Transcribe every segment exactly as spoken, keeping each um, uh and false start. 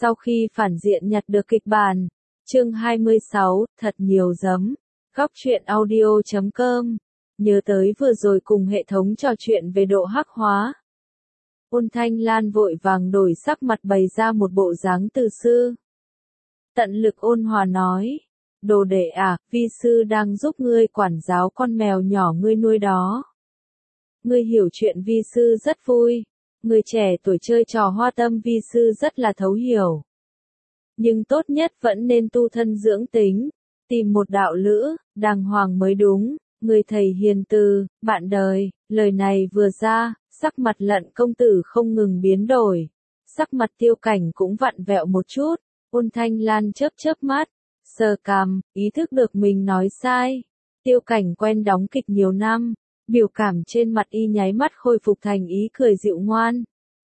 Sau khi phản diện nhặt được kịch bản, chương hai mươi sáu, thật nhiều giấm. Góc truyện audio chấm com. Nhớ tới vừa rồi cùng hệ thống trò chuyện về độ hắc hóa. Ôn Thanh Lan vội vàng đổi sắc mặt bày ra một bộ dáng từ sư. Tận lực ôn hòa nói. Đồ đệ à, vi sư đang giúp ngươi quản giáo con mèo nhỏ ngươi nuôi đó. Ngươi hiểu chuyện vi sư rất vui. Người trẻ tuổi chơi trò hoa tâm vi sư rất là thấu hiểu. Nhưng tốt nhất vẫn nên tu thân dưỡng tính, tìm một đạo lữ, đàng hoàng mới đúng, người thầy hiền từ, bạn đời, lời này vừa ra, sắc mặt Lận công tử không ngừng biến đổi, sắc mặt Tiêu Cảnh cũng vặn vẹo một chút, Ôn Thanh Lan chớp chớp mắt, sờ cằm, ý thức được mình nói sai. Tiêu Cảnh quen đóng kịch nhiều năm, biểu cảm trên mặt y nháy mắt khôi phục thành ý cười dịu ngoan.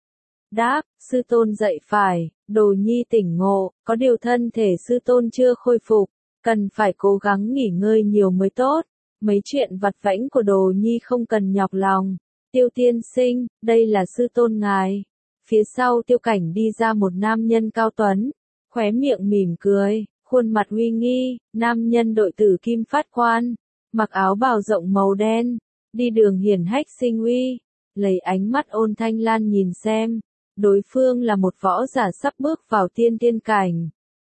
Đáp, sư tôn dạy phải, đồ nhi tỉnh ngộ, có điều thân thể sư tôn chưa khôi phục, cần phải cố gắng nghỉ ngơi nhiều mới tốt, mấy chuyện vặt vãnh của đồ nhi không cần nhọc lòng. Tiêu tiên sinh, đây là sư tôn ngài. Phía sau Tiêu Cảnh đi ra một nam nhân cao tuấn, khóe miệng mỉm cười, khuôn mặt uy nghi, nam nhân đội tử kim phát quan, mặc áo bào rộng màu đen, đi đường hiển hách sinh uy, lấy ánh mắt Ôn Thanh Lan nhìn xem, đối phương là một võ giả sắp bước vào tiên tiên cảnh.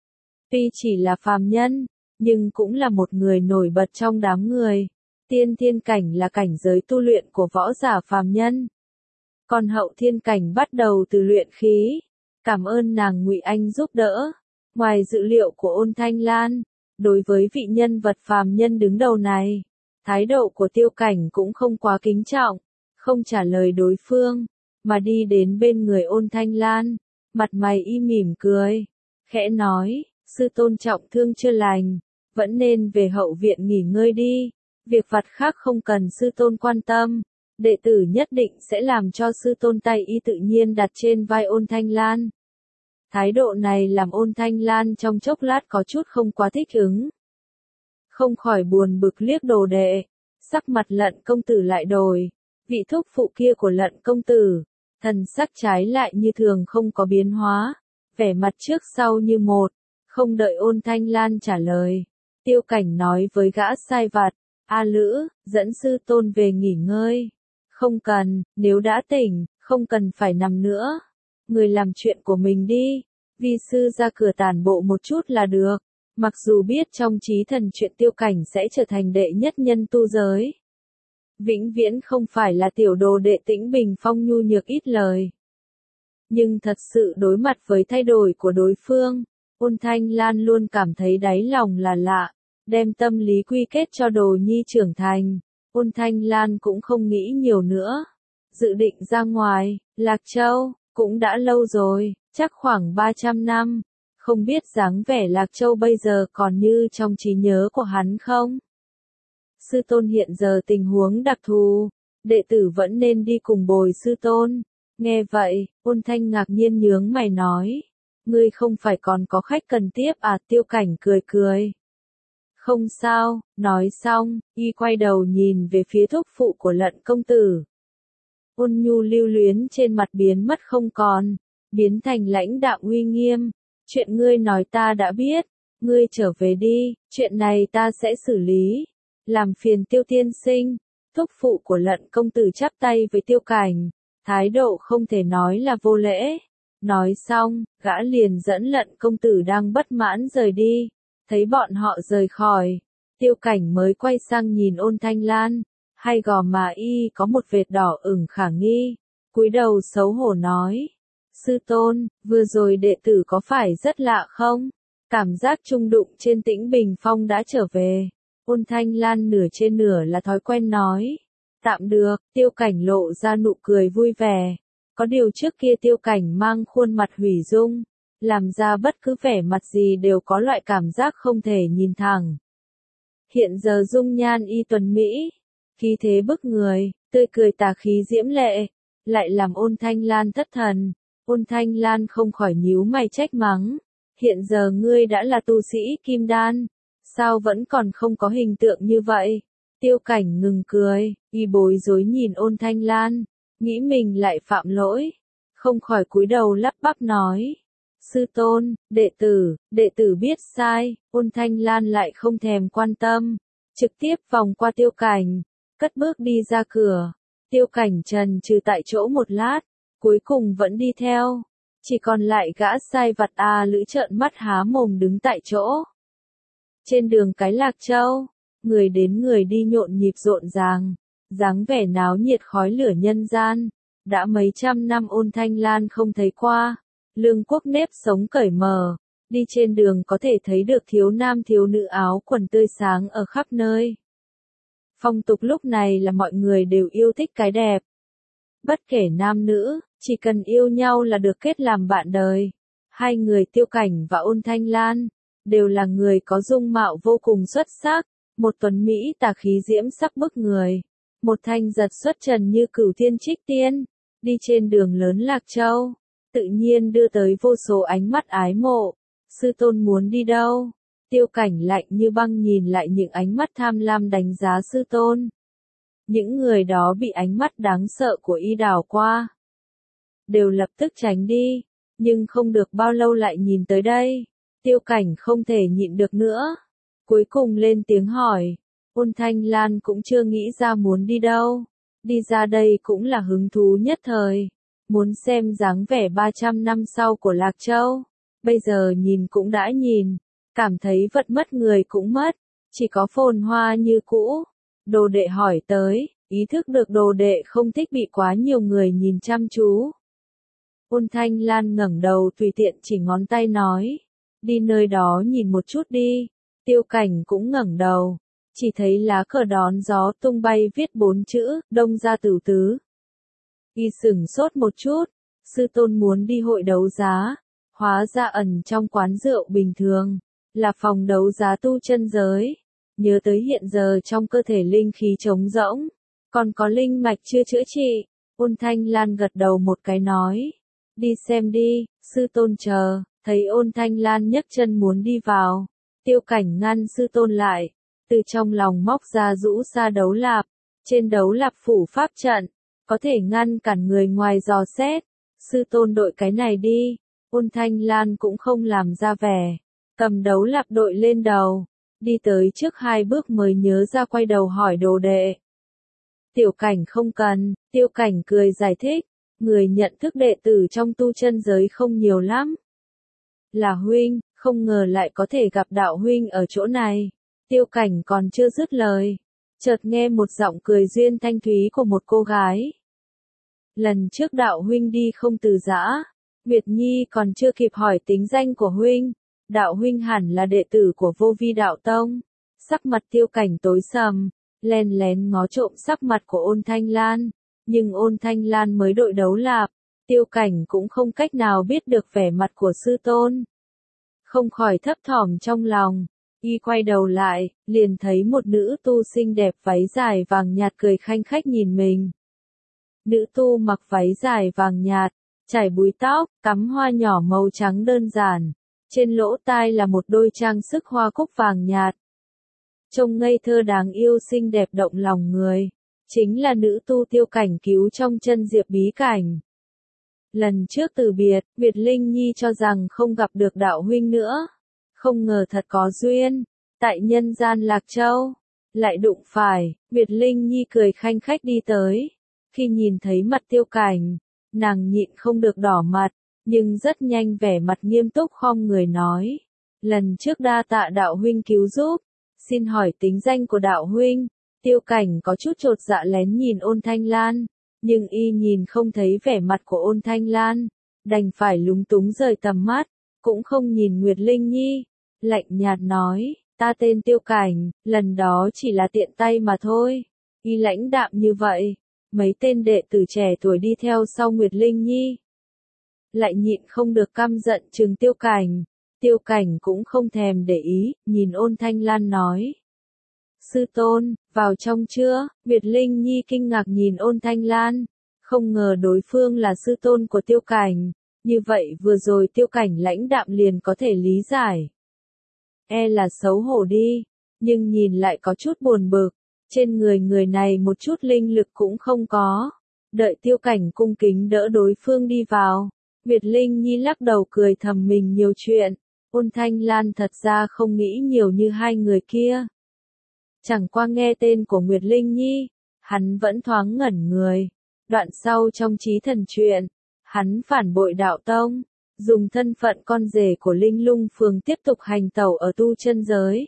Tuy chỉ là phàm nhân, nhưng cũng là một người nổi bật trong đám người. Tiên tiên cảnh là cảnh giới tu luyện của võ giả phàm nhân. Còn hậu thiên cảnh bắt đầu từ luyện khí. Cảm ơn nàng Ngụy Anh giúp đỡ. Ngoài dự liệu của Ôn Thanh Lan, đối với vị nhân vật phàm nhân đứng đầu này, thái độ của Tiêu Cảnh cũng không quá kính trọng, không trả lời đối phương, mà đi đến bên người Ôn Thanh Lan, mặt mày y mỉm cười, khẽ nói, sư tôn trọng thương chưa lành, vẫn nên về hậu viện nghỉ ngơi đi, việc vặt khác không cần sư tôn quan tâm, đệ tử nhất định sẽ làm cho sư tôn. Tay y tự nhiên đặt trên vai Ôn Thanh Lan. Thái độ này làm Ôn Thanh Lan trong chốc lát có chút không quá thích ứng. Không khỏi buồn bực liếc đồ đệ, sắc mặt Lận công tử lại đổi, vị thúc phụ kia của Lận công tử, thần sắc trái lại như thường không có biến hóa, vẻ mặt trước sau như một, không đợi Ôn Thanh Lan trả lời. Tiêu Cảnh nói với gã sai vặt, A Lữ, dẫn sư tôn về nghỉ ngơi. Không cần, nếu đã tỉnh, không cần phải nằm nữa. Người làm chuyện của mình đi, vi sư ra cửa tản bộ một chút là được. Mặc dù biết trong trí thần chuyện Tiêu Cảnh sẽ trở thành đệ nhất nhân tu giới. Vĩnh viễn không phải là tiểu đồ đệ Tĩnh Bình Phong nhu nhược ít lời. Nhưng thật sự đối mặt với thay đổi của đối phương, Ôn Thanh Lan luôn cảm thấy đáy lòng là lạ, đem tâm lý quy kết cho đồ nhi trưởng thành. Ôn Thanh Lan cũng không nghĩ nhiều nữa. Dự định ra ngoài, Lạc Châu, cũng đã lâu rồi, chắc khoảng ba trăm năm. Không biết dáng vẻ Lạc Châu bây giờ còn như trong trí nhớ của hắn không? Sư tôn hiện giờ tình huống đặc thù, đệ tử vẫn nên đi cùng bồi sư tôn. Nghe vậy, Ôn Thanh ngạc nhiên nhướng mày nói, ngươi không phải còn có khách cần tiếp à? Tiêu Cảnh cười cười. Không sao, nói xong, y quay đầu nhìn về phía thúc phụ của Lận công tử. Ôn nhu lưu luyến trên mặt biến mất không còn, biến thành lãnh đạm uy nghiêm. Chuyện ngươi nói ta đã biết, ngươi trở về đi, chuyện này ta sẽ xử lý. Làm phiền Tiêu tiên sinh. Thúc phụ của Lận công tử chắp tay với Tiêu Cảnh, thái độ không thể nói là vô lễ. Nói xong, gã liền dẫn Lận công tử đang bất mãn rời đi. Thấy bọn họ rời khỏi, Tiêu Cảnh mới quay sang nhìn Ôn Thanh Lan, hay gò má y có một vệt đỏ ửng khả nghi, cúi đầu xấu hổ nói, sư tôn, vừa rồi đệ tử có phải rất lạ không? Cảm giác chung đụng trên Tĩnh Bình Phong đã trở về. Ôn Thanh Lan nửa trên nửa là thói quen nói, tạm được. Tiêu Cảnh lộ ra nụ cười vui vẻ, có điều trước kia Tiêu Cảnh mang khuôn mặt hủy dung, làm ra bất cứ vẻ mặt gì đều có loại cảm giác không thể nhìn thẳng. Hiện giờ dung nhan y tuần mỹ, khí thế bức người, tươi cười tà khí diễm lệ, lại làm Ôn Thanh Lan thất thần. Ôn Thanh Lan không khỏi nhíu mày trách mắng, hiện giờ ngươi đã là tu sĩ kim đan, sao vẫn còn không có hình tượng như vậy? Tiêu Cảnh ngừng cười, y bối rối nhìn Ôn Thanh Lan, nghĩ mình lại phạm lỗi, không khỏi cúi đầu lắp bắp nói, Sư tôn, đệ tử, đệ tử biết sai, Ôn Thanh Lan lại không thèm quan tâm, trực tiếp vòng qua Tiêu Cảnh, cất bước đi ra cửa. Tiêu Cảnh trần trừ tại chỗ một lát, cuối cùng vẫn đi theo, chỉ còn lại gã sai vặt A Lữ trợn mắt há mồm đứng tại chỗ. Trên đường cái Lạc Châu, người đến người đi nhộn nhịp rộn ràng, dáng vẻ náo nhiệt khói lửa nhân gian, đã mấy trăm năm Ôn Thanh Lan không thấy qua. Lương Quốc nếp sống cởi mở, đi trên đường có thể thấy được thiếu nam thiếu nữ áo quần tươi sáng ở khắp nơi. Phong tục lúc này là mọi người đều yêu thích cái đẹp. Bất kể nam nữ, chỉ cần yêu nhau là được kết làm bạn đời. Hai người Tiêu Cảnh và Ôn Thanh Lan, đều là người có dung mạo vô cùng xuất sắc, một tuấn Mỹ tà khí diễm sắc bức người, một thanh giật xuất trần như cửu thiên trích tiên, đi trên đường lớn Lạc Châu. Tự nhiên đưa tới vô số ánh mắt ái mộ. Sư tôn muốn đi đâu? Tiêu Cảnh lạnh như băng nhìn lại những ánh mắt tham lam đánh giá sư tôn. Những người đó bị ánh mắt đáng sợ của y đảo qua, đều lập tức tránh đi, nhưng không được bao lâu lại nhìn tới đây. Tiêu Cảnh không thể nhịn được nữa, cuối cùng lên tiếng hỏi. Ôn Thanh Lan cũng chưa nghĩ ra muốn đi đâu, đi ra đây cũng là hứng thú nhất thời. Muốn xem dáng vẻ ba trăm năm sau của Lạc Châu, bây giờ nhìn cũng đã nhìn, cảm thấy vật mất người cũng mất, chỉ có phồn hoa như cũ. Đồ đệ hỏi tới, ý thức được đồ đệ không thích bị quá nhiều người nhìn chăm chú. Ôn Thanh Lan ngẩng đầu tùy tiện chỉ ngón tay nói, đi nơi đó nhìn một chút đi. Tiêu Cảnh cũng ngẩng đầu, chỉ thấy lá cờ đón gió tung bay viết bốn chữ, Đông Gia Tử Tứ. Y sửng sốt một chút, sư tôn muốn đi hội đấu giá, hóa ra ẩn trong quán rượu bình thường, là phòng đấu giá tu chân giới. Nhớ tới hiện giờ trong cơ thể linh khí trống rỗng, còn có linh mạch chưa chữa trị, Ôn Thanh Lan gật đầu một cái nói, đi xem đi, sư tôn chờ. Thấy Ôn Thanh Lan nhấc chân muốn đi vào, Tiêu Cảnh ngăn sư tôn lại, từ trong lòng móc ra rũ sa đấu lạp, trên đấu lạp phủ pháp trận, có thể ngăn cản người ngoài dò xét. Sư tôn đội cái này đi. Ôn Thanh Lan cũng không làm ra vẻ, cầm đấu lạp đội lên đầu, đi tới trước hai bước mới nhớ ra quay đầu hỏi đồ đệ. Tiểu Cảnh không cần. Tiêu Cảnh cười giải thích, người nhận thức đệ tử trong tu chân giới không nhiều lắm. Là huynh, không ngờ lại có thể gặp đạo huynh ở chỗ này. Tiêu Cảnh còn chưa dứt lời, chợt nghe một giọng cười duyên thanh thúy của một cô gái. Lần trước đạo huynh đi không từ giã, Nguyệt Nhi còn chưa kịp hỏi tính danh của huynh, đạo huynh hẳn là đệ tử của Vô Vi Đạo Tông. Sắc mặt Tiêu Cảnh tối sầm, len lén ngó trộm sắc mặt của Ôn Thanh Lan, nhưng Ôn Thanh Lan mới đội đấu lạp, Tiêu Cảnh cũng không cách nào biết được vẻ mặt của sư tôn. Không khỏi thấp thỏm trong lòng, y quay đầu lại, liền thấy một nữ tu xinh đẹp váy dài vàng nhạt cười khanh khách nhìn mình. Nữ tu mặc váy dài vàng nhạt, trải búi tóc, cắm hoa nhỏ màu trắng đơn giản, trên lỗ tai là một đôi trang sức hoa cúc vàng nhạt. Trông ngây thơ đáng yêu xinh đẹp động lòng người, chính là nữ tu Tiêu Cảnh cứu trong chân diệp bí cảnh. Lần trước từ biệt, Nguyệt Linh Nhi cho rằng không gặp được đạo huynh nữa, không ngờ thật có duyên, tại nhân gian Lạc Châu, lại đụng phải. Nguyệt Linh Nhi cười khanh khách đi tới, khi nhìn thấy mặt Tiêu Cảnh, nàng nhịn không được đỏ mặt, nhưng rất nhanh vẻ mặt nghiêm túc khom người nói, lần trước đa tạ đạo huynh cứu giúp, xin hỏi tính danh của đạo huynh. Tiêu Cảnh có chút chột dạ lén nhìn Ôn Thanh Lan, nhưng y nhìn không thấy vẻ mặt của Ôn Thanh Lan, đành phải lúng túng rời tầm mắt, cũng không nhìn Nguyệt Linh Nhi, lạnh nhạt nói, ta tên Tiêu Cảnh, lần đó chỉ là tiện tay mà thôi. Y lãnh đạm như vậy, mấy tên đệ tử trẻ tuổi đi theo sau Nguyệt Linh Nhi, lại nhịn không được căm giận trừng Tiêu Cảnh. Tiêu Cảnh cũng không thèm để ý, nhìn Ôn Thanh Lan nói, sư tôn, vào trong chưa? Nguyệt Linh Nhi kinh ngạc nhìn Ôn Thanh Lan, không ngờ đối phương là sư tôn của Tiêu Cảnh, như vậy vừa rồi Tiêu Cảnh lãnh đạm liền có thể lý giải. E là xấu hổ đi, nhưng nhìn lại có chút buồn bực, trên người người này một chút linh lực cũng không có. Đợi Tiêu Cảnh cung kính đỡ đối phương đi vào, Nguyệt Linh Nhi lắc đầu cười thầm mình nhiều chuyện, Ôn Thanh Lan thật ra không nghĩ nhiều như hai người kia. Chẳng qua nghe tên của Nguyệt Linh Nhi, hắn vẫn thoáng ngẩn người. Đoạn sau trong Chí Thần truyện, hắn phản bội đạo tông, dùng thân phận con rể của Linh Lung Phường tiếp tục hành tẩu ở tu chân giới.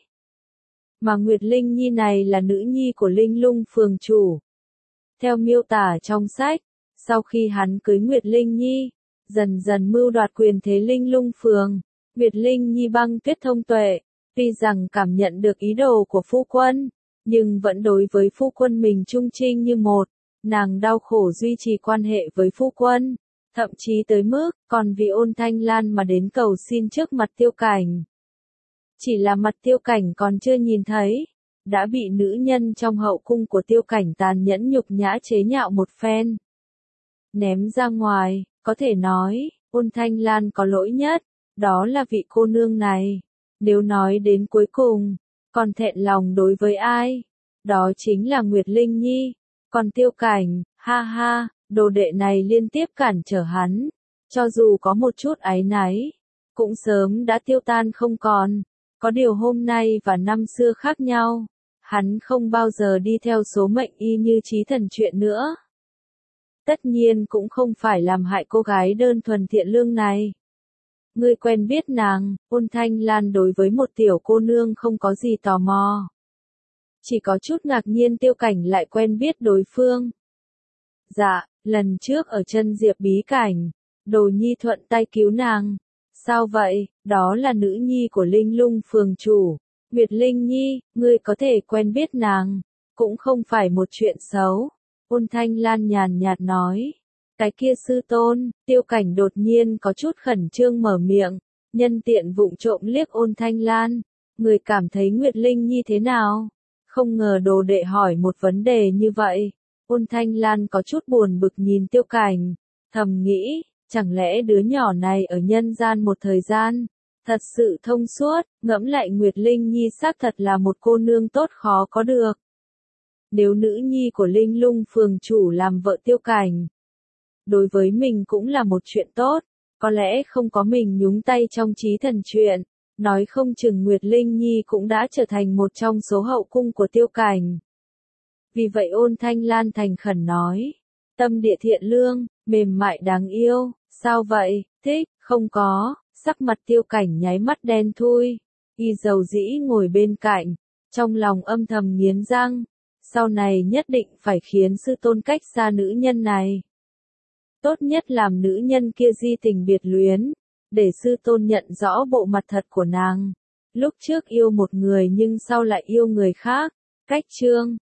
Mà Nguyệt Linh Nhi này là nữ nhi của Linh Lung Phường chủ. Theo miêu tả trong sách, sau khi hắn cưới Nguyệt Linh Nhi, dần dần mưu đoạt quyền thế Linh Lung Phường, Nguyệt Linh Nhi băng tuyết thông tuệ, tuy rằng cảm nhận được ý đồ của phu quân, nhưng vẫn đối với phu quân mình trung trinh như một, nàng đau khổ duy trì quan hệ với phu quân, thậm chí tới mức còn vì Ôn Thanh Lan mà đến cầu xin trước mặt Tiêu Cảnh. Chỉ là mặt Tiêu Cảnh còn chưa nhìn thấy, đã bị nữ nhân trong hậu cung của Tiêu Cảnh tàn nhẫn nhục nhã chế nhạo một phen. Ném ra ngoài, có thể nói, Ôn Thanh Lan có lỗi nhất, đó là vị cô nương này. Nếu nói đến cuối cùng, còn thẹn lòng đối với ai? Đó chính là Nguyệt Linh Nhi. Còn Tiêu Cảnh, ha ha, đồ đệ này liên tiếp cản trở hắn, cho dù có một chút áy náy, cũng sớm đã tiêu tan không còn. Có điều hôm nay và năm xưa khác nhau, hắn không bao giờ đi theo số mệnh y như Chí Thần truyện nữa. Tất nhiên cũng không phải làm hại cô gái đơn thuần thiện lương này. Ngươi quen biết nàng, Ôn Thanh Lan đối với một tiểu cô nương không có gì tò mò. Chỉ có chút ngạc nhiên Tiêu Cảnh lại quen biết đối phương. Dạ, lần trước ở chân Diệp bí cảnh, Đồ Nhi thuận tay cứu nàng. Sao vậy, đó là nữ nhi của Linh Lung Phường chủ. Nguyệt Linh Nhi, ngươi có thể quen biết nàng, cũng không phải một chuyện xấu. Ôn Thanh Lan nhàn nhạt nói. Cái kia sư tôn, Tiêu Cảnh đột nhiên có chút khẩn trương mở miệng, nhân tiện vụng trộm liếc Ôn Thanh Lan. Người cảm thấy Nguyệt Linh Nhi thế nào? Không ngờ đồ đệ hỏi một vấn đề như vậy. Ôn Thanh Lan có chút buồn bực nhìn Tiêu Cảnh, thầm nghĩ, chẳng lẽ đứa nhỏ này ở nhân gian một thời gian, thật sự thông suốt, ngẫm lại Nguyệt Linh Nhi xác thật là một cô nương tốt khó có được. Nếu nữ nhi của Linh Lung Phường chủ làm vợ Tiêu Cảnh, đối với mình cũng là một chuyện tốt, có lẽ không có mình nhúng tay trong Chí Thần truyện, nói không chừng Nguyệt Linh Nhi cũng đã trở thành một trong số hậu cung của Tiêu Cảnh. Vì vậy Ôn Thanh Lan thành khẩn nói, tâm địa thiện lương, mềm mại đáng yêu, sao vậy, thích, không có, sắc mặt Tiêu Cảnh nháy mắt đen thui, y dầu dĩ ngồi bên cạnh, trong lòng âm thầm nghiến răng, sau này nhất định phải khiến sư tôn cách xa nữ nhân này. Tốt nhất làm nữ nhân kia di tình biệt luyến, để sư tôn nhận rõ bộ mặt thật của nàng. Lúc trước yêu một người nhưng sau lại yêu người khác. Cách chương